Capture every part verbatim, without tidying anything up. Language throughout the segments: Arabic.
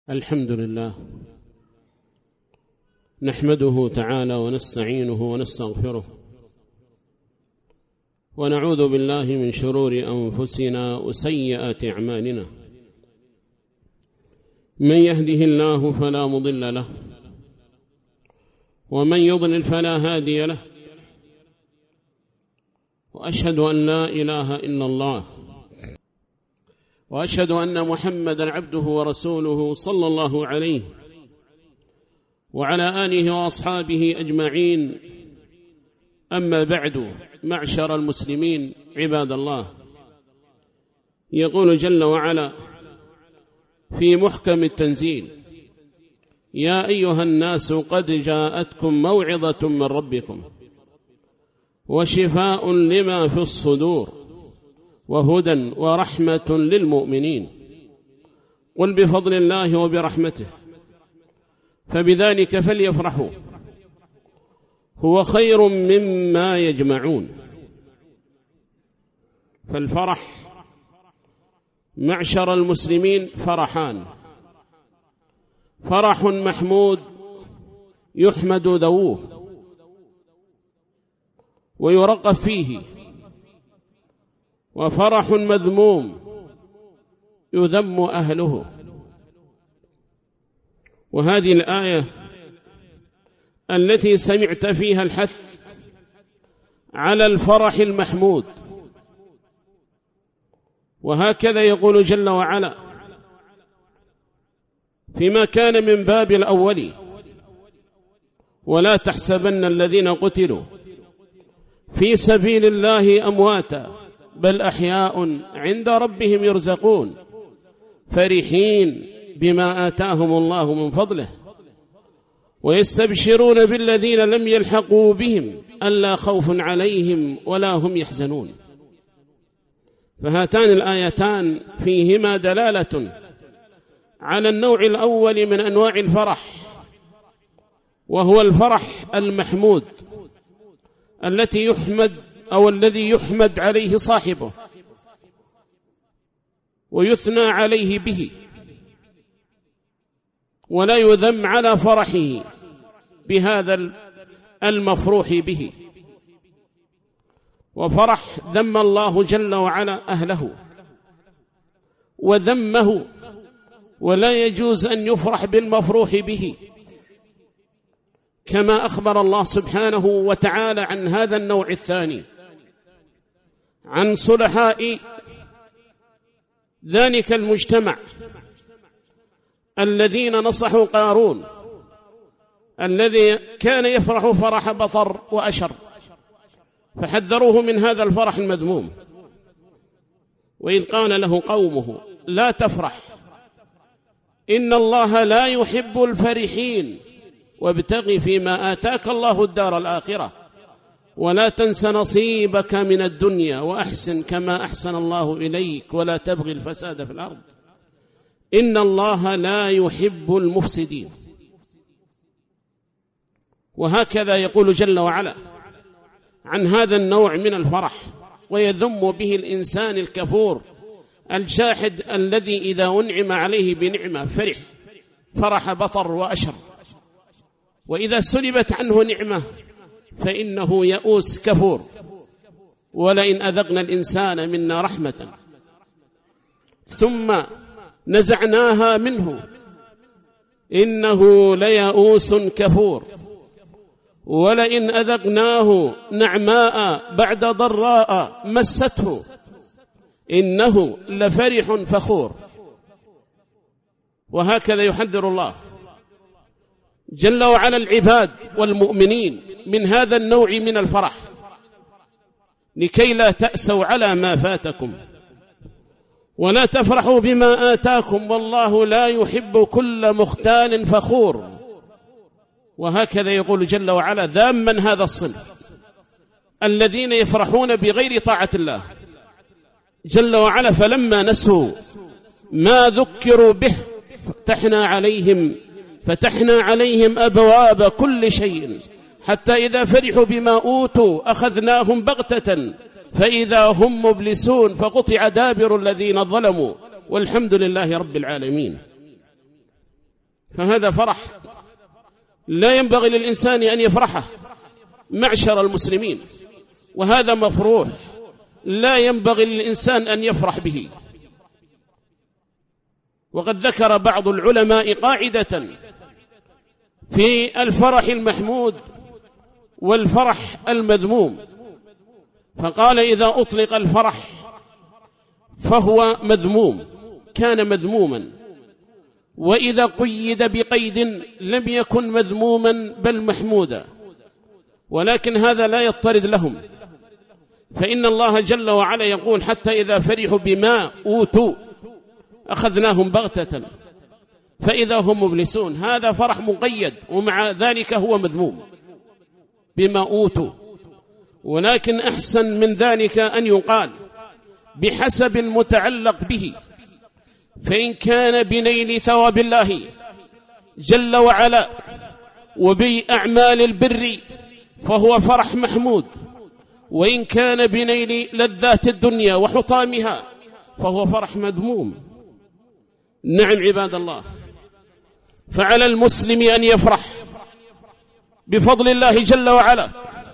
الحمد لله نحمده تعالى ونستعينه ونستغفره ونعوذ بالله من شرور أنفسنا وسيئات أعمالنا. من يهده الله فلا مضل له ومن يضلل فلا هادي له، وأشهد أن لا إله إلا الله وأشهد أن محمدًا عبده ورسوله صلى الله عليه وعلى آله وأصحابه أجمعين. أما بعد، معشر المسلمين عباد الله، يقول جل وعلا في محكم التنزيل: يا أيها الناس قد جاءتكم موعظة من ربكم وشفاء لما في الصدور وهدى ورحمة للمؤمنين، قل بفضل الله وبرحمته فبذلك فليفرحوا هو خير مما يجمعون. فالفرح معشر المسلمين فرحان: فرح محمود يحمد ذووه ويرقب فيه، وفرح مذموم يذم أهله. وهذه الآية التي سمعت فيها الحث على الفرح المحمود، وهكذا يقول جل وعلا فيما كان من باب الأول: ولا تحسبن الذين قتلوا في سبيل الله أمواتا بل أحياء عند ربهم يرزقون فرحين بما آتاهم الله من فضله ويستبشرون بالذين لم يلحقوا بهم ألا خوف عليهم ولا هم يحزنون. فهاتان الآيتان فيهما دلالة على النوع الأول من أنواع الفرح، وهو الفرح المحمود التي يحمد أو الذي يحمد عليه صاحبه ويثنى عليه به، ولا يذم على فرحه بهذا المفروح به. وفرح ذم الله جل وعلا أهله وذمه، ولا يجوز أن يفرح بالمفروح به، كما أخبر الله سبحانه وتعالى عن هذا النوع الثاني، عن صلحاء ذلك المجتمع الذين نصحوا قارون الذي كان يفرح فرح بطر وأشر، فحذروه من هذا الفرح المذموم. وإذ قال له قومه لا تفرح إن الله لا يحب الفرحين وابتغ فيما آتاك الله الدار الآخرة ولا تنس نصيبك من الدنيا وأحسن كما أحسن الله إليك ولا تبغي الفساد في الأرض إن الله لا يحب المفسدين. وهكذا يقول جل وعلا عن هذا النوع من الفرح، ويذم به الإنسان الكفور الجاحد الذي إذا أنعم عليه بنعمة فرح فرح بطر وأشر، وإذا سلبت عنه نعمة فإنه يئوس كفور. ولئن أذقنا الإنسان منا رحمة ثم نزعناها منه إنه ليئوس كفور، ولئن أذقناه نعماء بعد ضراء مسته إنه لفرح فخور. وهكذا يحذر الله جل وعلا العباد والمؤمنين من هذا النوع من الفرح، لكي لا تأسوا على ما فاتكم ولا تفرحوا بما آتاكم والله لا يحب كل مختال فخور. وهكذا يقول جل وعلا ذاما هذا الصنف الذين يفرحون بغير طاعة الله جل وعلا: فلما نسوا ما ذكروا به فتحنا عليهم فتحنا عليهم أبواب كل شيء حتى إذا فرحوا بما أوتوا أخذناهم بغتة فإذا هم مبلسون فقطع دابر الذين ظلموا والحمد لله رب العالمين. فهذا فرح لا ينبغي للإنسان أن يفرحه معشر المسلمين، وهذا مفروح لا ينبغي للإنسان أن يفرح به. وقد ذكر بعض العلماء قاعدة في الفرح المحمود والفرح المذموم، فقال إذا أطلق الفرح فهو مذموم كان مذموما، وإذا قيد بقيد لم يكن مذموما بل محمودا، ولكن هذا لا يضطرد لهم، فإن الله جل وعلا يقول حتى إذا فرحوا بما أوتوا أخذناهم بغتة فإذا هم مبلسون. هذا فرح مقيد ومع ذلك هو مذموم بما أوتوا، ولكن أحسن من ذلك أن يقال بحسب المتعلق به، فإن كان بنيل ثواب الله جل وعلا وبأعمال البر فهو فرح محمود، وإن كان بنيل لذات الدنيا وحطامها فهو فرح مذموم. نعم عباد الله، فعلى المسلم أن يفرح بفضل الله جل وعلا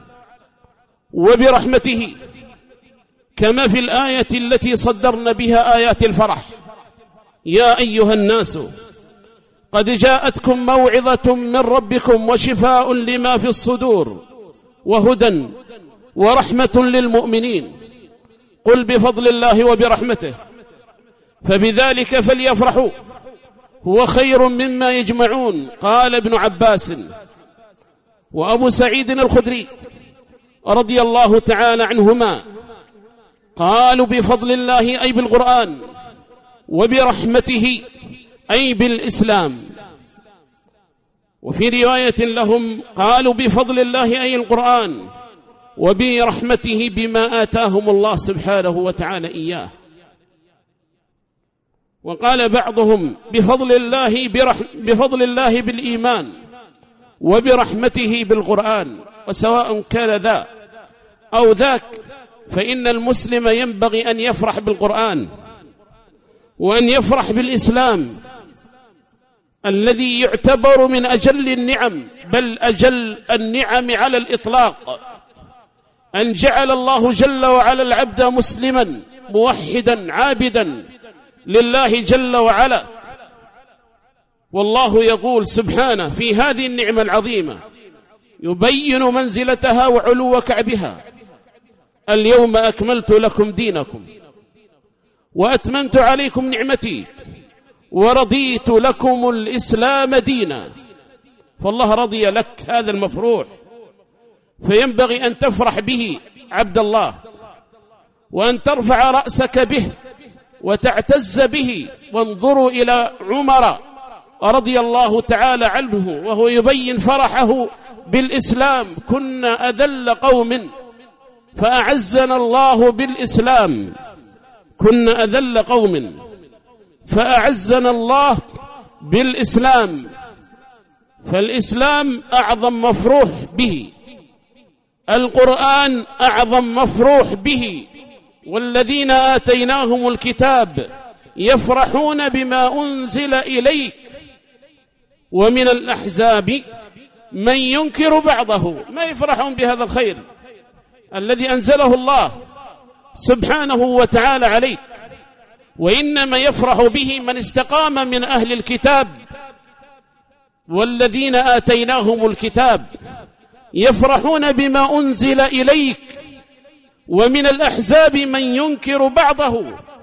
وبرحمته، كما في الآية التي صدرنا بها آيات الفرح: يا أيها الناس قد جاءتكم موعظة من ربكم وشفاء لما في الصدور وهدى ورحمة للمؤمنين، قل بفضل الله وبرحمته فبذلك فليفرحوا هو خير مما يجمعون. قال ابن عباس وأبو سعيد الخدري رضي الله تعالى عنهما قالوا بفضل الله أي بالقرآن، وبرحمته أي بالإسلام. وفي رواية لهم قالوا بفضل الله أي القرآن، وبرحمته بما آتاهم الله سبحانه وتعالى إياه. وقال بعضهم بفضل الله, برحم بفضل الله بالإيمان، وبرحمته بالقرآن، وسواء كان ذا أو ذاك فإن المسلم ينبغي أن يفرح بالقرآن وأن يفرح بالإسلام الذي يعتبر من أجل النعم، بل أجل النعم على الإطلاق، أن جعل الله جل وعلا العبد مسلما موحدا عابدا لله جل وعلا. والله يقول سبحانه في هذه النعمة العظيمة يبين منزلتها وعلو كعبها: اليوم أكملت لكم دينكم وأتممت عليكم نعمتي ورضيت لكم الإسلام دينا. فالله رضي لك هذا المفروح، فينبغي أن تفرح به عبد الله، وأن ترفع رأسك به وتعتز به. وانظروا إلى عمر رضي الله تعالى عنه وهو يبين فرحه بالإسلام: كنا أذل قوم فأعزنا الله بالإسلام، كنا أذل قوم فأعزنا الله بالإسلام. فالإسلام أعظم مفروح به، القرآن أعظم مفروح به، والذين آتيناهم الكتاب يفرحون بما أنزل إليك. ومن الأحزاب من ينكر بعضه، ما يفرحون بهذا الخير الذي أنزله الله سبحانه وتعالى عليك، وإنما يفرح به من استقام من أهل الكتاب. والذين آتيناهم الكتاب يفرحون بما أنزل إليك. ومن الأحزاب من ينكر بعضه.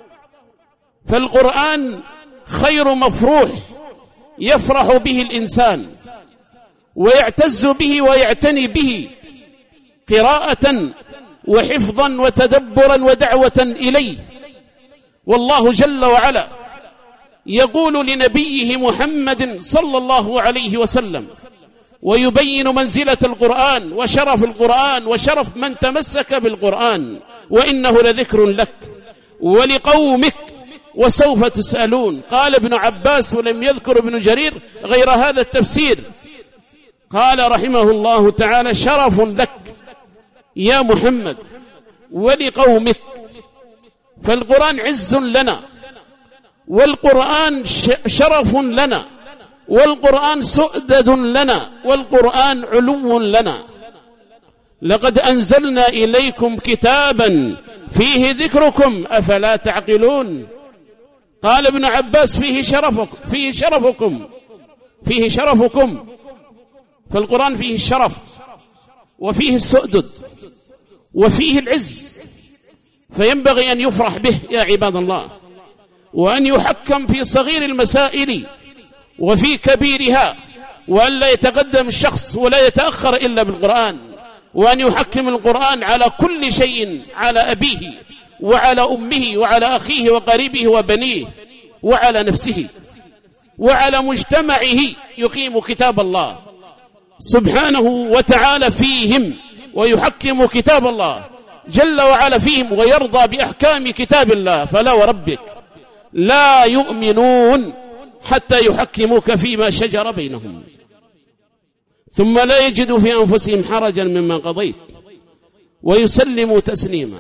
فالقرآن خير مفروح يفرح به الإنسان ويعتز به ويعتني به قراءة وحفظا وتدبرا ودعوة إليه. والله جل وعلا يقول لنبيه محمد صلى الله عليه وسلم ويبين منزلة القرآن وشرف القرآن وشرف من تمسك بالقرآن: وإنه لذكر لك ولقومك وسوف تسألون. قال ابن عباس ولم يذكر ابن جرير غير هذا التفسير، قال رحمه الله تعالى: شرف لك يا محمد ولقومك. فالقرآن عز لنا، والقرآن شرف لنا، والقرآن سؤدد لنا، والقرآن علو لنا. لقد أنزلنا إليكم كتابا فيه ذكركم أفلا تعقلون. قال ابن عباس فيه شرفكم فيه شرفكم فيه شرفكم فالقرآن فيه الشرف وفيه السؤدد وفيه العز، فينبغي أن يفرح به يا عباد الله، وأن يحكم في صغير المسائل وفي كبيرها، وأن لا يتقدم الشخص ولا يتأخر إلا بالقرآن، وأن يحكم القرآن على كل شيء، على أبيه وعلى أمه وعلى أخيه وقريبه وبنيه وعلى نفسه وعلى مجتمعه، يقيم كتاب الله سبحانه وتعالى فيهم، ويحكم كتاب الله جل وعلا فيهم، ويرضى بأحكام كتاب الله. فلا وربك لا يؤمنون حتى يحكموك فيما شجر بينهم ثم لا يجدوا في أنفسهم حرجا مما قضيت ويسلموا تسليما.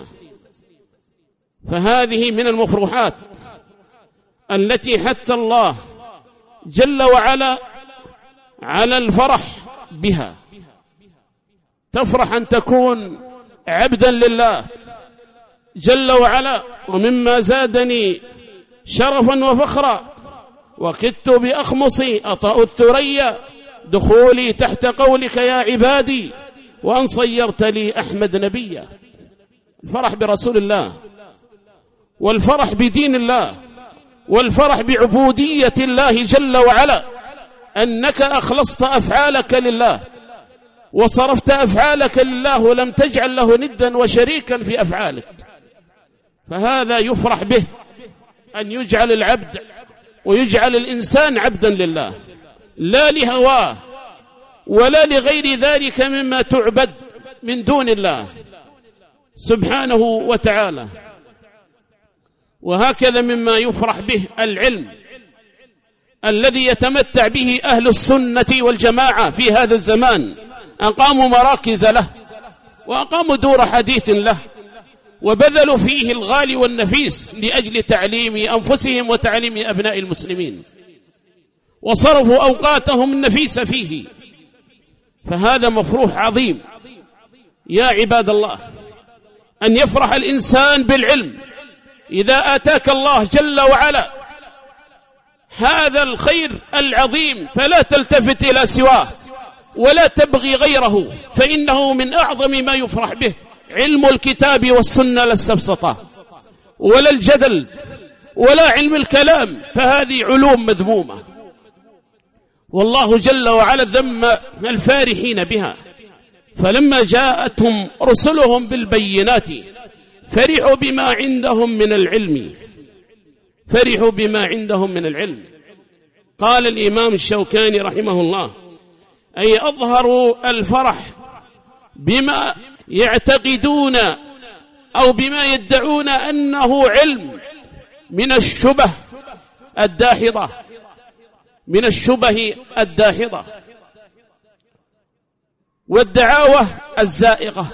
فهذه من المفروحات التي حث الله جل وعلا على الفرح بها. تفرح أن تكون عبدا لله جل وعلا. ومما زادني شرفا وفخرا وكدت بأخمصي أطأ الثريا دخولي تحت قولك يا عبادي وأن صيرت لي أحمد نبيا. الفرح برسول الله، والفرح بدين الله، والفرح بعبودية الله جل وعلا، أنك أخلصت أفعالك لله وصرفت أفعالك لله ولم تجعل له ندا وشريكا في أفعالك. فهذا يفرح به، أن يجعل العبد ويجعل الإنسان عبدا لله، لا لهواه ولا لغير ذلك مما تعبد من دون الله سبحانه وتعالى. وهكذا مما يفرح به العلم الذي يتمتع به أهل السنة والجماعة في هذا الزمان. أقاموا مراكز له وأقاموا دور حديث له وبذلوا فيه الغالي والنفيس لأجل تعليم أنفسهم وتعليم أبناء المسلمين، وصرفوا أوقاتهم النفيسة فيه. فهذا مفروح عظيم يا عباد الله، أن يفرح الإنسان بالعلم. إذا آتاك الله جل وعلا هذا الخير العظيم فلا تلتفت إلى سواه ولا تبغي غيره، فإنه من أعظم ما يفرح به. علم الكتاب والسنة لا السفسطة ولا الجدل ولا علم الكلام، فهذه علوم مذمومة، والله جل وعلا ذم الفارحين بها. فلما جاءتهم رسلهم بالبينات فرحوا بما عندهم من العلم فرحوا بما عندهم من العلم. قال الإمام الشوكاني رحمه الله: أي أظهروا الفرح بما يعتقدون أو بما يدعون أنه علم من الشبه الداحضة من الشبه الداحضة والدعاوى الزائغة.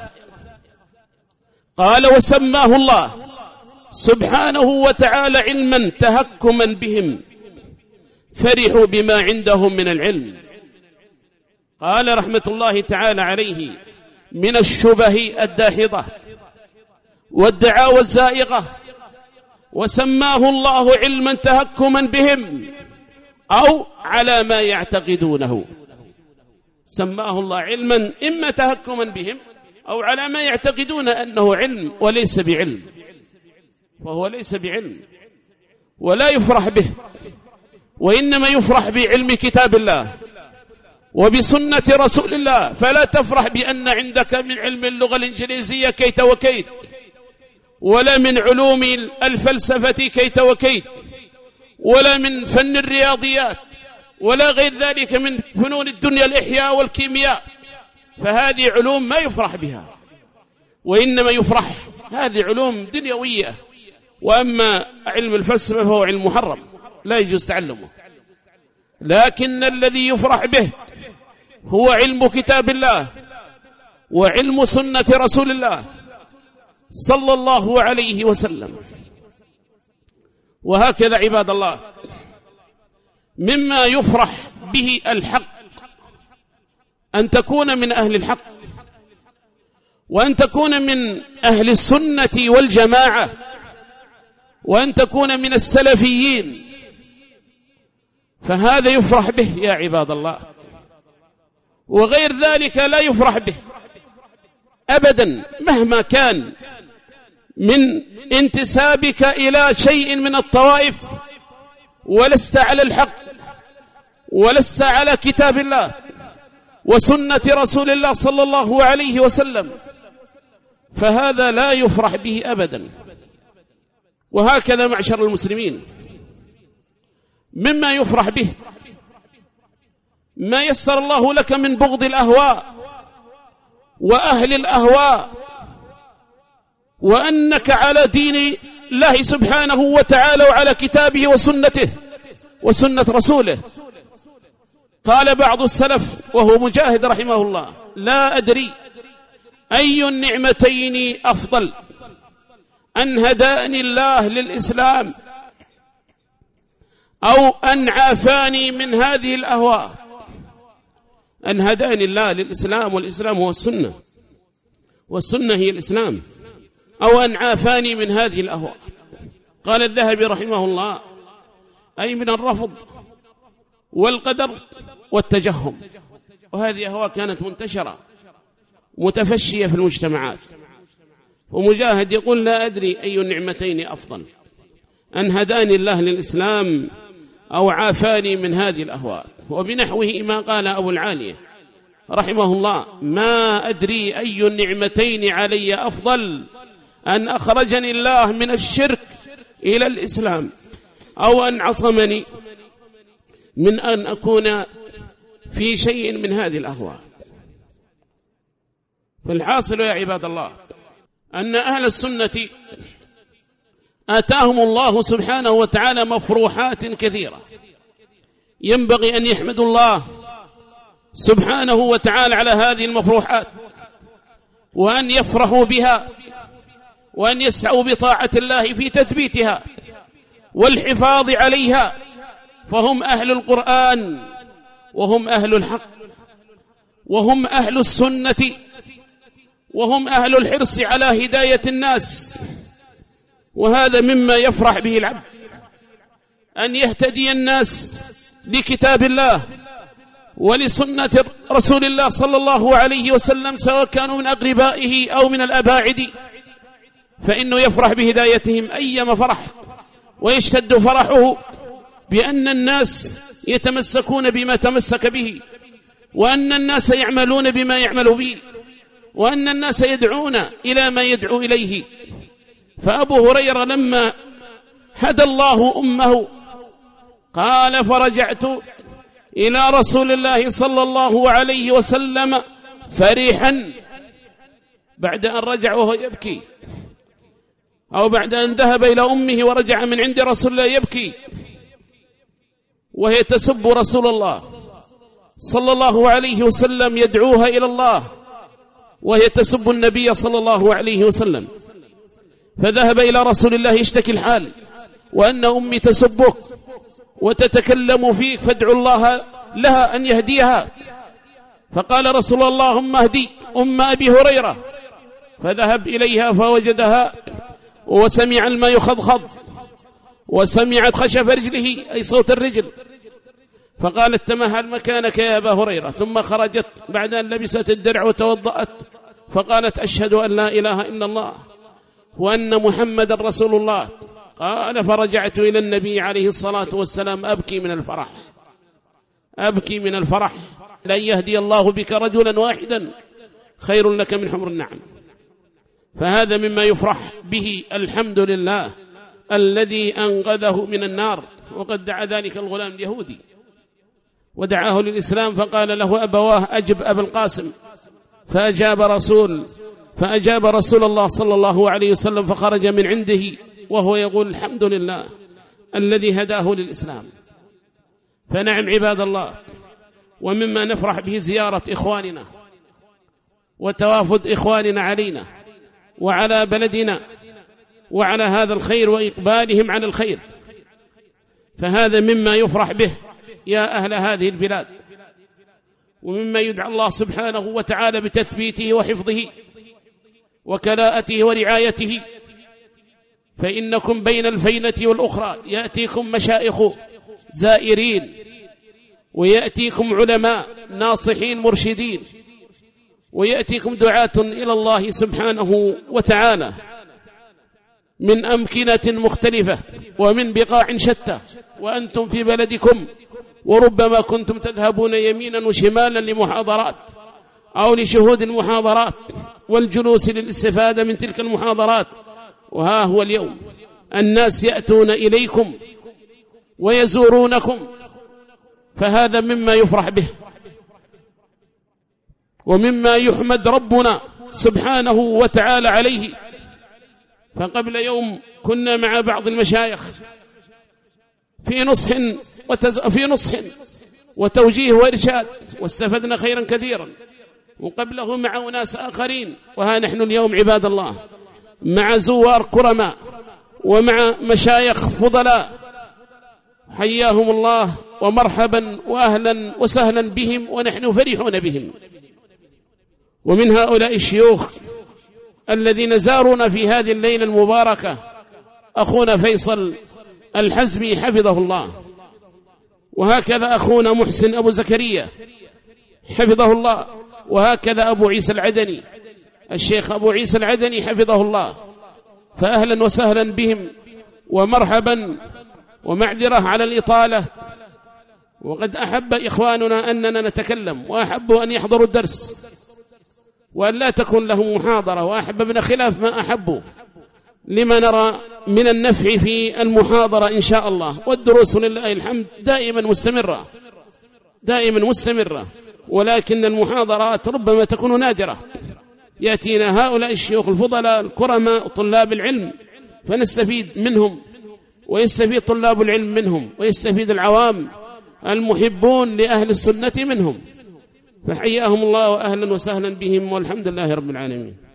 قال: وسماه الله سبحانه وتعالى علما تهكما بهم، فرحوا بما عندهم من العلم. قال رحمة الله تعالى عليه: من الشبه الداحضة والدعاوى الزائغة. وسماه الله علما تهكما بهم أو على ما يعتقدونه. سماه الله علما إما تهكما بهم أو على ما يعتقدون أنه علم وليس بعلم، فهو ليس بعلم ولا يفرح به، وإنما يفرح بعلم كتاب الله وبسنة رسول الله. فلا تفرح بأن عندك من علم اللغة الإنجليزية كيت وكيت، ولا من علوم الفلسفة كيت وكيت، ولا من فن الرياضيات، ولا غير ذلك من فنون الدنيا الإحياء والكيمياء. فهذه علوم ما يفرح بها، وإنما يفرح هذه علوم دنيوية. وأما علم الفلسفة فهو علم محرم لا يجوز تعلمه. لكن الذي يفرح به هو علم كتاب الله وعلم سنة رسول الله صلى الله عليه وسلم. وهكذا عباد الله مما يفرح به الحق، أن تكون من أهل الحق، وأن تكون من أهل السنة والجماعة، وأن تكون من السلفيين، فهذا يفرح به يا عباد الله، وغير ذلك لا يفرح به أبدا مهما كان من انتسابك إلى شيء من الطوائف، ولست على الحق، ولست على كتاب الله وسنة رسول الله صلى الله عليه وسلم، فهذا لا يفرح به أبدا. وهكذا معشر المسلمين، مما يفرح به ما يسر الله لك من بغض الأهواء وأهل الأهواء، وأنك على دين الله سبحانه وتعالى وعلى كتابه وسنته وسنة رسوله. قال بعض السلف وهو مجاهد رحمه الله: لا أدري أي النعمتين أفضل، أن هداني الله للإسلام أو أن عافاني من هذه الأهواء. أن هداني الله للإسلام، والإسلام هو السنة، والسنة هي الإسلام، أو أن عافاني من هذه الأهواء. قال الذهبي رحمه الله: أي من الرفض والقدر والتجهم. وهذه أهواء كانت منتشرة متفشية في المجتمعات. ومجاهد يقول: لا أدري أي النعمتين أفضل، أن هداني الله للإسلام أو عافاني من هذه الأهواء. وبنحوه ما قال أبو العالية رحمه الله: ما أدري أي النعمتين علي أفضل، أن أخرجني الله من الشرك إلى الإسلام، أو أن عصمني من أن أكون في شيء من هذه الأهواء. فالحاصل يا عباد الله أن أهل السنة آتاهم الله سبحانه وتعالى مفروحات كثيرة، ينبغي أن يحمدوا الله سبحانه وتعالى على هذه المفروحات، وأن يفرحوا بها، وأن يسعوا بطاعة الله في تثبيتها والحفاظ عليها، فهم أهل القرآن، وهم أهل الحق، وهم أهل السنة، وهم أهل الحرص على هداية الناس. وهذا مما يفرح به العبد، أن يهتدي الناس لكتاب الله ولسنة رسول الله صلى الله عليه وسلم، سواء كانوا من أقربائه أو من الأباعد، فإنه يفرح بهدايتهم أيما فرح، ويشتد فرحه بأن الناس يتمسكون بما تمسك به، وأن الناس يعملون بما يعمل به، وأن الناس يدعون إلى ما يدعو إليه. فأبو هريرة لما هدى الله أمه قال: فرجعت إلى رسول الله صلى الله عليه وسلم فرحا، بعد أن رجع وهو يبكي، أو بعد أن ذهب إلى أمه ورجع من عند رسول الله يبكي، وهي تسب رسول الله صلى الله عليه وسلم، يدعوها إلى الله، وهي تسب النبي صلى الله عليه وسلم. فذهب إلى رسول الله يشتكي الحال، وأن أمي تسبك وتتكلم فيك، فادعو الله لها أن يهديها. فقال رسول الله: اللهم اهدي أم أبي هريرة. فذهب إليها فوجدها وسمع الماء يخضخض، وسمعت خشف رجله أي صوت الرجل، فقالت: تمهل مكانك يا أبا هريرة. ثم خرجت بعد أن لبست الدرع وتوضأت، فقالت: أشهد أن لا إله إلا الله وأن محمد رسول الله. قال: فرجعت إلى النبي عليه الصلاة والسلام أبكي من الفرح، أبكي من الفرح، لن يهدي الله بك رجلا واحدا خير لك من حمر النعم. فهذا مما يفرح به، الحمد لله الذي أنقذه من النار. وقد دعا ذلك الغلام اليهودي ودعاه للإسلام، فقال له أبواه: أجب أبا القاسم. فأجاب رسول فأجاب رسول الله صلى الله عليه وسلم، فخرج من عنده وهو يقول: الحمد لله الذي هداه للإسلام. فنعم عباد الله، ومما نفرح به زيارة إخواننا وتوافد إخواننا علينا وعلى بلدنا وعلى هذا الخير وإقبالهم على الخير، فهذا مما يفرح به يا أهل هذه البلاد، ومما يدعى الله سبحانه وتعالى بتثبيته وحفظه وكلاءته ورعايته، فإنكم بين الفينة والأخرى يأتيكم مشائخ زائرين، ويأتيكم علماء ناصحين مرشدين، ويأتيكم دعاة إلى الله سبحانه وتعالى من أمكنة مختلفة ومن بقاع شتى، وأنتم في بلدكم، وربما كنتم تذهبون يمينا وشمالا لمحاضرات أو لشهود المحاضرات والجلوس للاستفادة من تلك المحاضرات، وها هو اليوم الناس يأتون إليكم ويزورونكم، فهذا مما يفرح به ومما يحمد ربنا سبحانه وتعالى عليه. فقبل يوم كنا مع بعض المشايخ في نصح وتز... في نصح وتوجيه وإرشاد، واستفدنا خيرا كثيرا، وقبله مع أناس آخرين، وها نحن اليوم عباد الله مع زوار كرماء ومع مشايخ فضلاء، حياهم الله ومرحبا وأهلا وسهلا بهم، ونحن فرحون بهم. ومن هؤلاء الشيوخ الذين زارونا في هذه الليلة المباركة أخونا فيصل الحزمي حفظه الله، وهكذا أخونا محسن أبو زكريا حفظه الله، وهكذا أبو عيسى العدني الشيخ أبو عيسى العدني حفظه الله، فأهلا وسهلا بهم ومرحبا، ومعذرة على الإطالة، وقد أحب إخواننا أننا نتكلم، وأحبوا أن يحضروا الدرس وأن لا تكون لهم محاضرة، وأحببنا خلاف ما أحبوا لما نرى من النفع في المحاضرة إن شاء الله، والدروس لله الحمد دائما مستمرة دائما مستمرة، ولكن المحاضرات ربما تكون نادرة. يأتينا هؤلاء الشيوخ الفضلاء الكرماء طلاب العلم فنستفيد منهم، ويستفيد طلاب العلم منهم، ويستفيد العوام المحبون لأهل السنة منهم، فحياهم الله وأهلا وسهلا بهم، والحمد لله رب العالمين.